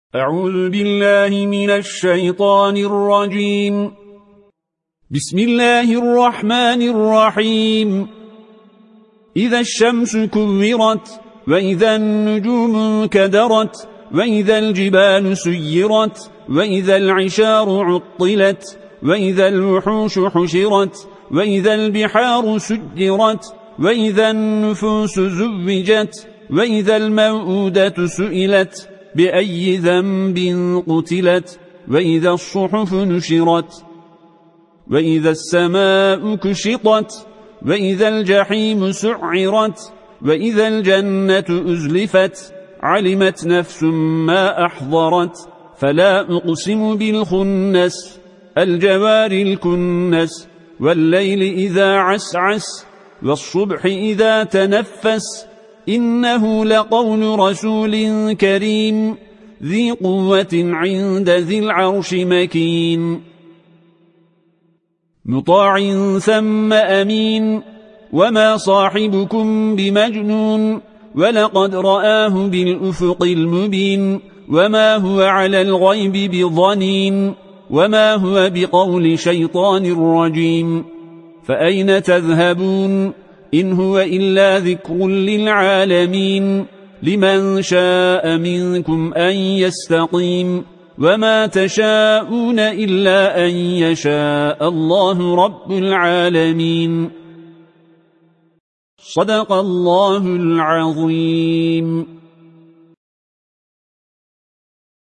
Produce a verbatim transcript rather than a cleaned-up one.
أعوذ بالله من الشيطان الرجيم. بسم الله الرحمن الرحيم. إذا الشمس كورت، وإذا النجوم كدرت، وإذا الجبال سيرت، وإذا العشار عطلت، وإذا الوحوش حشرت، وإذا البحار سجرت، وإذا النفوس زوجت، وإذا الموءودة سئلت بأي ذنب قتلت، وإذا الصحف نشرت، وإذا السماء كشطت، وإذا الجحيم سعرت، وإذا الجنة أزلفت، علمت نفس ما أحضرت. فلا أقسم بالخنس، الجوار الكنس، والليل إذا عسعس، والصبح إذا تنفس، إنه لقول رسول كريم ذي قوة عند ذي العرش مكين، مطاع ثم أمين. وما صاحبكم بمجنون، ولقد رآه بالأفق المبين، وما هو على الغيب بضنين، وما هو بقول شيطان رجيم. فأين تذهبون؟ إن هو إلا ذكر للعالمين، لمن شاء منكم أن يستقيم، وما تشاءون إلا أن يشاء الله رب العالمين. صدق الله العظيم.